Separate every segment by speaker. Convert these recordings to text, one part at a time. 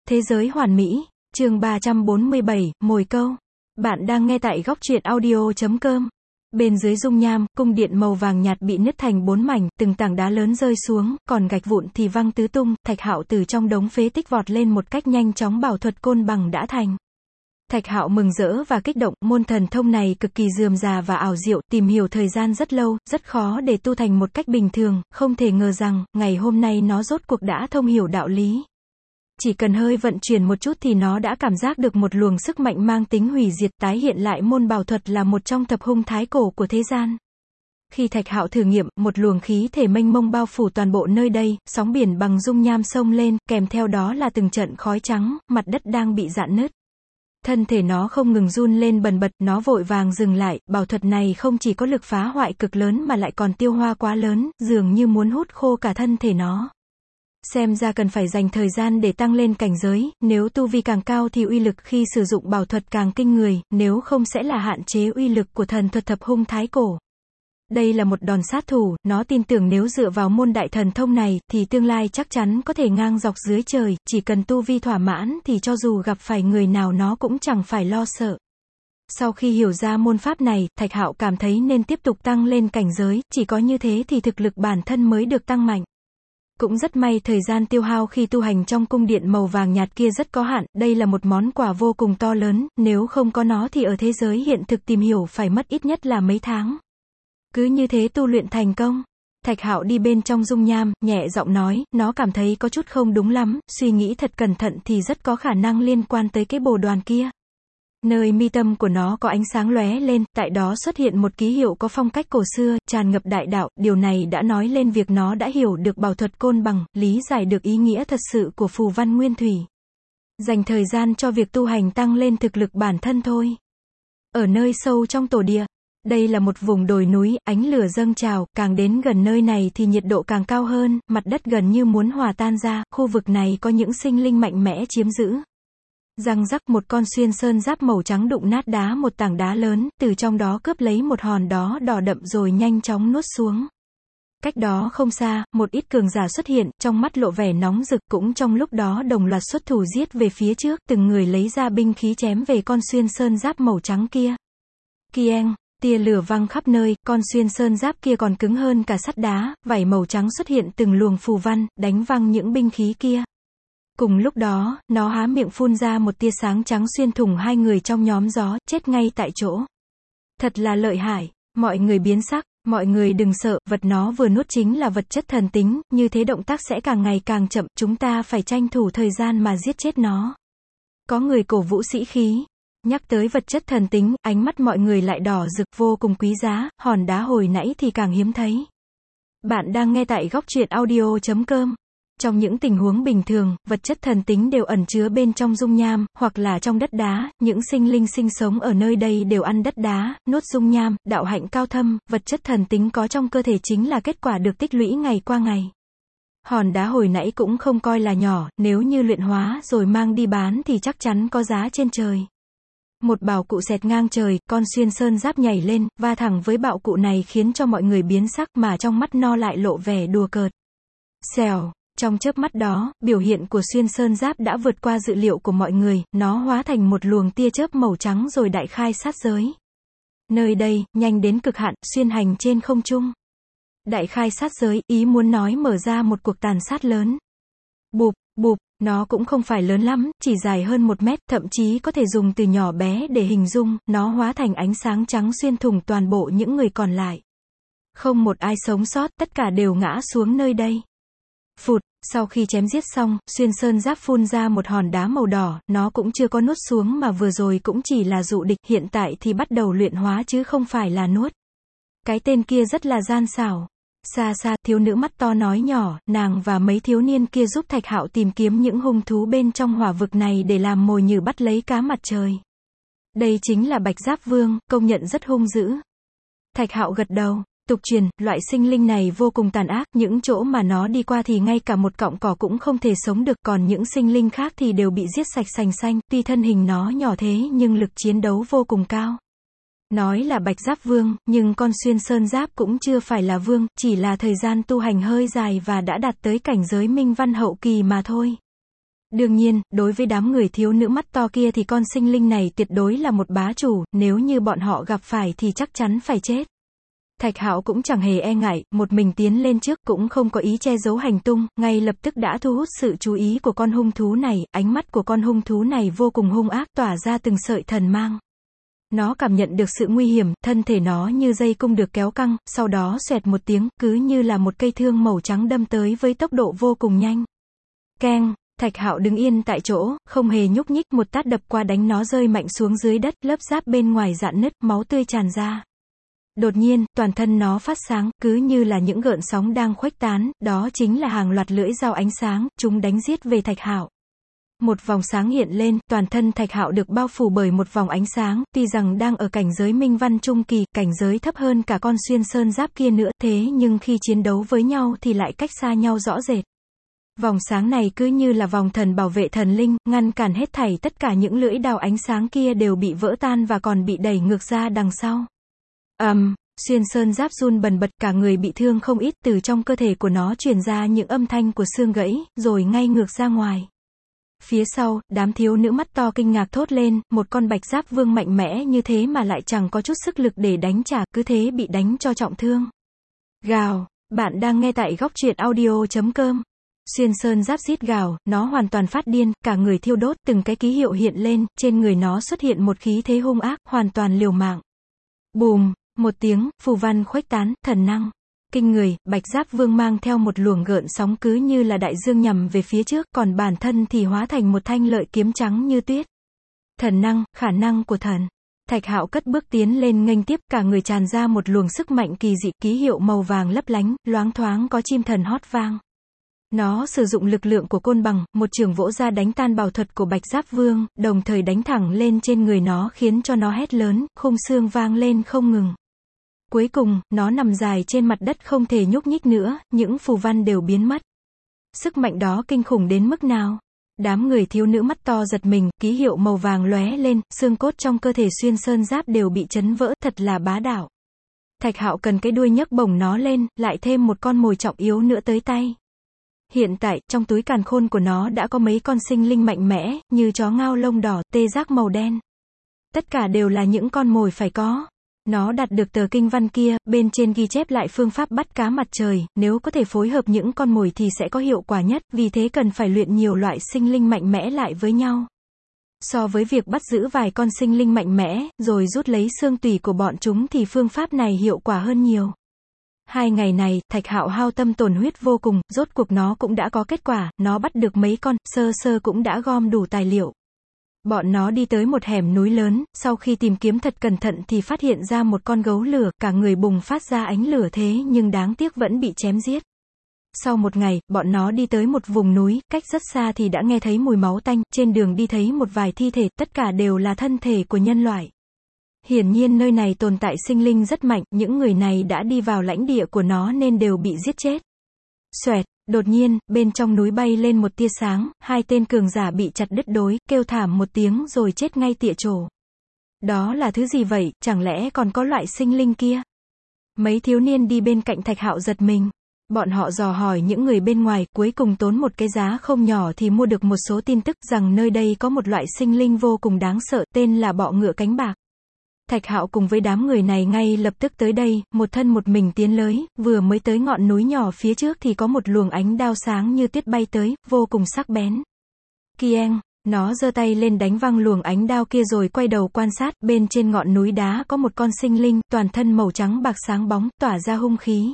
Speaker 1: Thế giới hoàn mỹ, chương 347, mồi câu. Bạn đang nghe tại góc truyện audio.com. Bên dưới dung nham, cung điện màu vàng nhạt bị nứt thành 4 mảnh, từng tảng đá lớn rơi xuống, còn gạch vụn thì văng tứ tung. Thạch Hạo từ trong đống phế tích vọt lên một cách nhanh chóng, bảo thuật côn bằng đã thành. Thạch Hạo mừng rỡ và kích động, môn thần thông này cực kỳ rườm rà và ảo diệu, tìm hiểu thời gian rất lâu, rất khó để tu thành một cách bình thường, không thể ngờ rằng, ngày hôm nay nó rốt cuộc đã thông hiểu đạo lý. Chỉ cần hơi vận chuyển một chút thì nó đã cảm giác được một luồng sức mạnh mang tính hủy diệt, tái hiện lại môn bảo thuật là một trong thập hung thái cổ của thế gian. Khi Thạch Hạo thử nghiệm, một luồng khí thể mênh mông bao phủ toàn bộ nơi đây, sóng biển bằng dung nham sông lên, kèm theo đó là từng trận khói trắng, mặt đất đang bị rạn nứt. Thân thể nó không ngừng run lên bần bật, nó vội vàng dừng lại, bảo thuật này không chỉ có lực phá hoại cực lớn mà lại còn tiêu hoa quá lớn, dường như muốn hút khô cả thân thể nó. Xem ra cần phải dành thời gian để tăng lên cảnh giới, nếu tu vi càng cao thì uy lực khi sử dụng bảo thuật càng kinh người, nếu không sẽ là hạn chế uy lực của thần thuật thập hung thái cổ. Đây là một đòn sát thủ, nó tin tưởng nếu dựa vào môn đại thần thông này, thì tương lai chắc chắn có thể ngang dọc dưới trời, chỉ cần tu vi thỏa mãn thì cho dù gặp phải người nào nó cũng chẳng phải lo sợ. Sau khi hiểu ra môn pháp này, Thạch Hạo cảm thấy nên tiếp tục tăng lên cảnh giới, chỉ có như thế thì thực lực bản thân mới được tăng mạnh. Cũng rất may thời gian tiêu hao khi tu hành trong cung điện màu vàng nhạt kia rất có hạn, đây là một món quà vô cùng to lớn, nếu không có nó thì ở thế giới hiện thực tìm hiểu phải mất ít nhất là mấy tháng. Cứ như thế tu luyện thành công. Thạch Hạo đi bên trong dung nham, nhẹ giọng nói, nó cảm thấy có chút không đúng lắm, suy nghĩ thật cẩn thận thì rất có khả năng liên quan tới cái bồ đoàn kia. Nơi mi tâm của nó có ánh sáng lóe lên, tại đó xuất hiện một ký hiệu có phong cách cổ xưa, tràn ngập đại đạo, điều này đã nói lên việc nó đã hiểu được bảo thuật côn bằng, lý giải được ý nghĩa thật sự của phù văn nguyên thủy. Dành thời gian cho việc tu hành tăng lên thực lực bản thân thôi. Ở nơi sâu trong tổ địa, đây là một vùng đồi núi, ánh lửa dâng trào, càng đến gần nơi này thì nhiệt độ càng cao hơn, mặt đất gần như muốn hòa tan ra, khu vực này có những sinh linh mạnh mẽ chiếm giữ. Răng rắc, một con xuyên sơn giáp màu trắng đụng nát đá một tảng đá lớn, từ trong đó cướp lấy một hòn đá đỏ đậm rồi nhanh chóng nuốt xuống. Cách đó không xa, một ít cường giả xuất hiện, trong mắt lộ vẻ nóng rực, cũng trong lúc đó đồng loạt xuất thủ giết về phía trước, từng người lấy ra binh khí chém về con xuyên sơn giáp màu trắng kia. Kieng, tia lửa văng khắp nơi, con xuyên sơn giáp kia còn cứng hơn cả sắt đá, vảy màu trắng xuất hiện từng luồng phù văn, đánh văng những binh khí kia. Cùng lúc đó, nó há miệng phun ra một tia sáng trắng xuyên thủng hai người trong nhóm gió, chết ngay tại chỗ. Thật là lợi hại, mọi người biến sắc, mọi người đừng sợ, vật nó vừa nuốt chính là vật chất thần tính, như thế động tác sẽ càng ngày càng chậm, chúng ta phải tranh thủ thời gian mà giết chết nó. Có người cổ vũ sĩ khí. Nhắc tới vật chất thần tính, ánh mắt mọi người lại đỏ rực, vô cùng quý giá, hòn đá hồi nãy thì càng hiếm thấy. Bạn đang nghe tại góc truyện audio.com. Trong những tình huống bình thường, vật chất thần tính đều ẩn chứa bên trong dung nham, hoặc là trong đất đá, những sinh linh sinh sống ở nơi đây đều ăn đất đá, nuốt dung nham, đạo hạnh cao thâm, vật chất thần tính có trong cơ thể chính là kết quả được tích lũy ngày qua ngày. Hòn đá hồi nãy cũng không coi là nhỏ, nếu như luyện hóa rồi mang đi bán thì chắc chắn có giá trên trời. Một bảo cụ xẹt ngang trời, con xuyên sơn giáp nhảy lên, va thẳng với bảo cụ này khiến cho mọi người biến sắc mà trong mắt nó lại lộ vẻ đùa cợt. Xèo. Trong chớp mắt đó, biểu hiện của xuyên sơn giáp đã vượt qua dự liệu của mọi người, nó hóa thành một luồng tia chớp màu trắng rồi đại khai sát giới. Nơi đây, nhanh đến cực hạn, xuyên hành trên không trung. Đại khai sát giới, ý muốn nói mở ra một cuộc tàn sát lớn. Bụp, bụp, nó cũng không phải lớn lắm, chỉ dài hơn 1 mét, thậm chí có thể dùng từ nhỏ bé để hình dung, nó hóa thành ánh sáng trắng xuyên thủng toàn bộ những người còn lại. Không một ai sống sót, tất cả đều ngã xuống nơi đây. Phụt, sau khi chém giết xong, xuyên sơn giáp phun ra một hòn đá màu đỏ, nó cũng chưa có nuốt xuống mà vừa rồi cũng chỉ là dụ địch, hiện tại thì bắt đầu luyện hóa chứ không phải là nuốt. Cái tên kia rất là gian xảo. Xa xa, thiếu nữ mắt to nói nhỏ, nàng và mấy thiếu niên kia giúp Thạch Hạo tìm kiếm những hung thú bên trong hỏa vực này để làm mồi nhử bắt lấy cá mặt trời. Đây chính là Bạch Giáp Vương, công nhận rất hung dữ. Thạch Hạo gật đầu. Tục truyền, loại sinh linh này vô cùng tàn ác, những chỗ mà nó đi qua thì ngay cả một cọng cỏ cũng không thể sống được, còn những sinh linh khác thì đều bị giết sạch sành xanh, tuy thân hình nó nhỏ thế nhưng lực chiến đấu vô cùng cao. Nói là Bạch Giáp Vương, nhưng con xuyên sơn giáp cũng chưa phải là vương, chỉ là thời gian tu hành hơi dài và đã đạt tới cảnh giới minh văn hậu kỳ mà thôi. Đương nhiên, đối với đám người thiếu nữ mắt to kia thì con sinh linh này tuyệt đối là một bá chủ, nếu như bọn họ gặp phải thì chắc chắn phải chết. Thạch Hạo cũng chẳng hề e ngại, một mình tiến lên trước, cũng không có ý che giấu hành tung, ngay lập tức đã thu hút sự chú ý của con hung thú này, ánh mắt của con hung thú này vô cùng hung ác, tỏa ra từng sợi thần mang. Nó cảm nhận được sự nguy hiểm, thân thể nó như dây cung được kéo căng, sau đó xoẹt một tiếng, cứ như là một cây thương màu trắng đâm tới với tốc độ vô cùng nhanh. Keng, Thạch Hạo đứng yên tại chỗ, không hề nhúc nhích, một tát đập qua đánh nó rơi mạnh xuống dưới đất, lớp giáp bên ngoài rạn nứt, máu tươi tràn ra. Đột nhiên, toàn thân nó phát sáng, cứ như là những gợn sóng đang khuếch tán, đó chính là hàng loạt lưỡi dao ánh sáng, chúng đánh giết về Thạch Hạo. Một vòng sáng hiện lên, toàn thân Thạch Hạo được bao phủ bởi một vòng ánh sáng, tuy rằng đang ở cảnh giới minh văn trung kỳ, cảnh giới thấp hơn cả con xuyên sơn giáp kia nữa, thế nhưng khi chiến đấu với nhau thì lại cách xa nhau rõ rệt. Vòng sáng này cứ như là vòng thần bảo vệ thần linh, ngăn cản hết thảy, tất cả những lưỡi đao ánh sáng kia đều bị vỡ tan và còn bị đẩy ngược ra đằng sau. Xuyên sơn giáp run bần bật, cả người bị thương không ít, từ trong cơ thể của nó truyền ra những âm thanh của xương gãy, rồi ngay ngược ra ngoài. Phía sau, đám thiếu nữ mắt to kinh ngạc thốt lên, một con bạch giáp vương mạnh mẽ như thế mà lại chẳng có chút sức lực để đánh trả, cứ thế bị đánh cho trọng thương. Gào, bạn đang nghe tại góc truyện audio.com. Xuyên sơn giáp rít gào, nó hoàn toàn phát điên, cả người thiêu đốt, từng cái ký hiệu hiện lên, trên người nó xuất hiện một khí thế hung ác, hoàn toàn liều mạng. Bùm, một tiếng, phù văn khuếch tán, thần năng kinh người, bạch giáp vương mang theo một luồng gợn sóng cứ như là đại dương nhằm về phía trước, còn bản thân thì hóa thành một thanh lợi kiếm trắng như tuyết. Thần năng, khả năng của thần. Thạch Hạo cất bước tiến lên nghênh tiếp, cả người tràn ra một luồng sức mạnh kỳ dị, ký hiệu màu vàng lấp lánh, loáng thoáng có chim thần hót vang. Nó sử dụng lực lượng của côn bằng, một chưởng vỗ ra đánh tan bảo thuật của bạch giáp vương, đồng thời đánh thẳng lên trên người nó khiến cho nó hét lớn, khung xương vang lên không ngừng. Cuối cùng, nó nằm dài trên mặt đất không thể nhúc nhích nữa, những phù văn đều biến mất. Sức mạnh đó kinh khủng đến mức nào? Đám người thiếu nữ mắt to giật mình, ký hiệu màu vàng lóe lên, xương cốt trong cơ thể xuyên sơn giáp đều bị chấn vỡ, thật là bá đạo. Thạch Hạo cần cái đuôi nhấc bổng nó lên, lại thêm một con mồi trọng yếu nữa tới tay. Hiện tại, trong túi càn khôn của nó đã có mấy con sinh linh mạnh mẽ, như chó ngao lông đỏ, tê giác màu đen. Tất cả đều là những con mồi phải có. Nó đạt được tờ kinh văn kia, bên trên ghi chép lại phương pháp bắt cá mặt trời, nếu có thể phối hợp những con mồi thì sẽ có hiệu quả nhất, vì thế cần phải luyện nhiều loại sinh linh mạnh mẽ lại với nhau. So với việc bắt giữ vài con sinh linh mạnh mẽ, rồi rút lấy xương tủy của bọn chúng thì phương pháp này hiệu quả hơn nhiều. 2 ngày này, Thạch Hạo hao tâm tổn huyết vô cùng, rốt cuộc nó cũng đã có kết quả, nó bắt được mấy con, sơ sơ cũng đã gom đủ tài liệu. Bọn nó đi tới một hẻm núi lớn, sau khi tìm kiếm thật cẩn thận thì phát hiện ra một con gấu lửa, cả người bùng phát ra ánh lửa thế nhưng đáng tiếc vẫn bị chém giết. Sau một ngày, bọn nó đi tới một vùng núi, cách rất xa thì đã nghe thấy mùi máu tanh, trên đường đi thấy một vài thi thể, tất cả đều là thân thể của nhân loại. Hiển nhiên nơi này tồn tại sinh linh rất mạnh, những người này đã đi vào lãnh địa của nó nên đều bị giết chết. Xoẹt, đột nhiên, bên trong núi bay lên một tia sáng, 2 tên cường giả bị chặt đứt đối, kêu thảm một tiếng rồi chết ngay tịa chỗ. Đó là thứ gì vậy, chẳng lẽ còn có loại sinh linh kia? Mấy thiếu niên đi bên cạnh Thạch Hạo giật mình. Bọn họ dò hỏi những người bên ngoài, cuối cùng tốn một cái giá không nhỏ thì mua được một số tin tức rằng nơi đây có một loại sinh linh vô cùng đáng sợ, tên là bọ ngựa cánh bạc. Thạch Hạo cùng với đám người này ngay lập tức tới đây, một thân một mình tiến tới, vừa mới tới ngọn núi nhỏ phía trước thì có một luồng ánh đao sáng như tuyết bay tới, vô cùng sắc bén. Kieng, nó giơ tay lên đánh văng luồng ánh đao kia rồi quay đầu quan sát, bên trên ngọn núi đá có một con sinh linh, toàn thân màu trắng bạc sáng bóng, tỏa ra hung khí.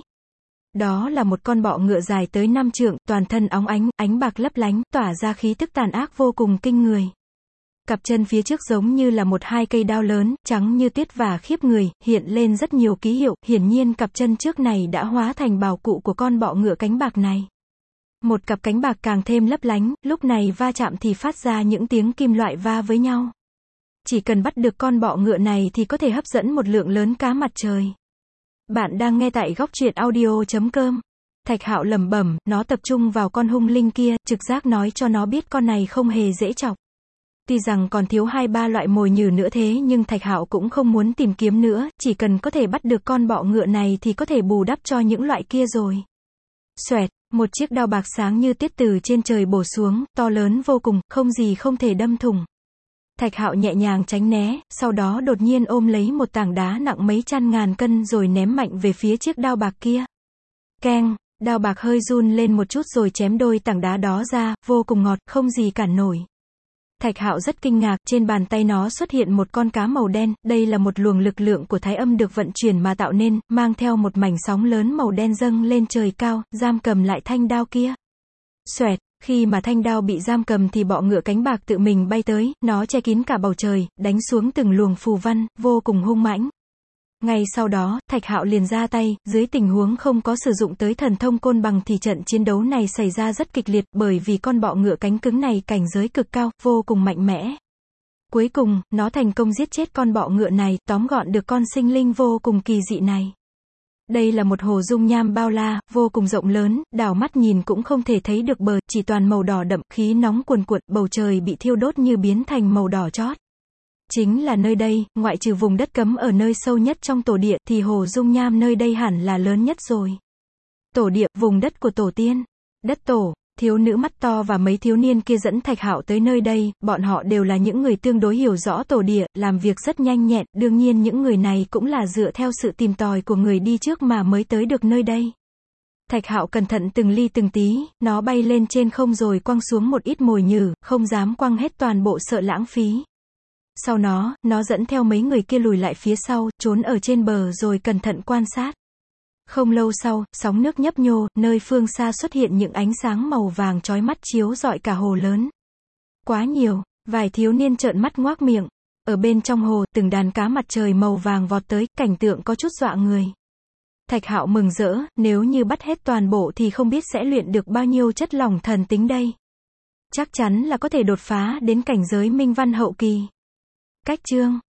Speaker 1: Đó là một con bọ ngựa dài tới 5 trượng, toàn thân óng ánh, ánh bạc lấp lánh, tỏa ra khí tức tàn ác vô cùng kinh người. Cặp chân phía trước giống như là 1-2 cây đao lớn, trắng như tuyết và khiếp người, hiện lên rất nhiều ký hiệu, hiển nhiên cặp chân trước này đã hóa thành bào cụ của con bọ ngựa cánh bạc này. Một cặp cánh bạc càng thêm lấp lánh, lúc này va chạm thì phát ra những tiếng kim loại va với nhau. Chỉ cần bắt được con bọ ngựa này thì có thể hấp dẫn một lượng lớn cá mặt trời. Bạn đang nghe tại góc truyện audio.com. Thạch Hạo lẩm bẩm, nó tập trung vào con hung linh kia, trực giác nói cho nó biết con này không hề dễ chọc. Tuy rằng còn thiếu 2-3 loại mồi nhử nữa thế nhưng Thạch Hạo cũng không muốn tìm kiếm nữa, chỉ cần có thể bắt được con bọ ngựa này thì có thể bù đắp cho những loại kia rồi. Xoẹt, Một chiếc đao bạc sáng như tiết từ trên trời bổ xuống, to lớn vô cùng, không gì không thể đâm thủng. Thạch Hạo nhẹ nhàng tránh né, sau đó đột nhiên ôm lấy một tảng đá nặng mấy trăm ngàn cân rồi ném mạnh về phía chiếc đao bạc kia. Keng, đao bạc hơi run lên một chút rồi chém đôi tảng đá đó ra, vô cùng ngọt, không gì cản nổi. Thạch Hạo rất kinh ngạc, trên bàn tay nó xuất hiện một con cá màu đen, đây là một luồng lực lượng của Thái Âm được vận chuyển mà tạo nên, mang theo một mảnh sóng lớn màu đen dâng lên trời cao, giam cầm lại thanh đao kia. Xoẹt, khi mà thanh đao bị giam cầm thì bọ ngựa cánh bạc tự mình bay tới, nó che kín cả bầu trời, đánh xuống từng luồng phù văn, vô cùng hung mãnh. Ngay sau đó, Thạch Hạo liền ra tay, dưới tình huống không có sử dụng tới thần thông côn bằng thì trận chiến đấu này xảy ra rất kịch liệt, bởi vì con bọ ngựa cánh cứng này cảnh giới cực cao, vô cùng mạnh mẽ. Cuối cùng, nó thành công giết chết con bọ ngựa này, tóm gọn được con sinh linh vô cùng kỳ dị này. Đây là một hồ dung nham bao la, vô cùng rộng lớn, đảo mắt nhìn cũng không thể thấy được bờ, chỉ toàn màu đỏ đậm, khí nóng cuồn cuộn, bầu trời bị thiêu đốt như biến thành màu đỏ chót. Chính là nơi đây, ngoại trừ vùng đất cấm ở nơi sâu nhất trong tổ địa, thì hồ dung nham nơi đây hẳn là lớn nhất rồi. Tổ địa, vùng đất của tổ tiên. Đất tổ, thiếu nữ mắt to và mấy thiếu niên kia dẫn Thạch Hạo tới nơi đây, bọn họ đều là những người tương đối hiểu rõ tổ địa, làm việc rất nhanh nhẹn, đương nhiên những người này cũng là dựa theo sự tìm tòi của người đi trước mà mới tới được nơi đây. Thạch Hạo cẩn thận từng ly từng tí, nó bay lên trên không rồi quăng xuống một ít mồi nhử, không dám quăng hết toàn bộ sợ lãng phí. Sau nó dẫn theo mấy người kia lùi lại phía sau, trốn ở trên bờ rồi cẩn thận quan sát. Không lâu sau, sóng nước nhấp nhô, nơi phương xa xuất hiện những ánh sáng màu vàng chói mắt chiếu rọi cả hồ lớn. Quá nhiều, vài thiếu niên trợn mắt ngoác miệng. Ở bên trong hồ, từng đàn cá mặt trời màu vàng vọt tới, cảnh tượng có chút dọa người. Thạch Hạo mừng rỡ, nếu như bắt hết toàn bộ thì không biết sẽ luyện được bao nhiêu chất lỏng thần tính đây. Chắc chắn là có thể đột phá đến cảnh giới minh văn hậu kỳ. Cách chương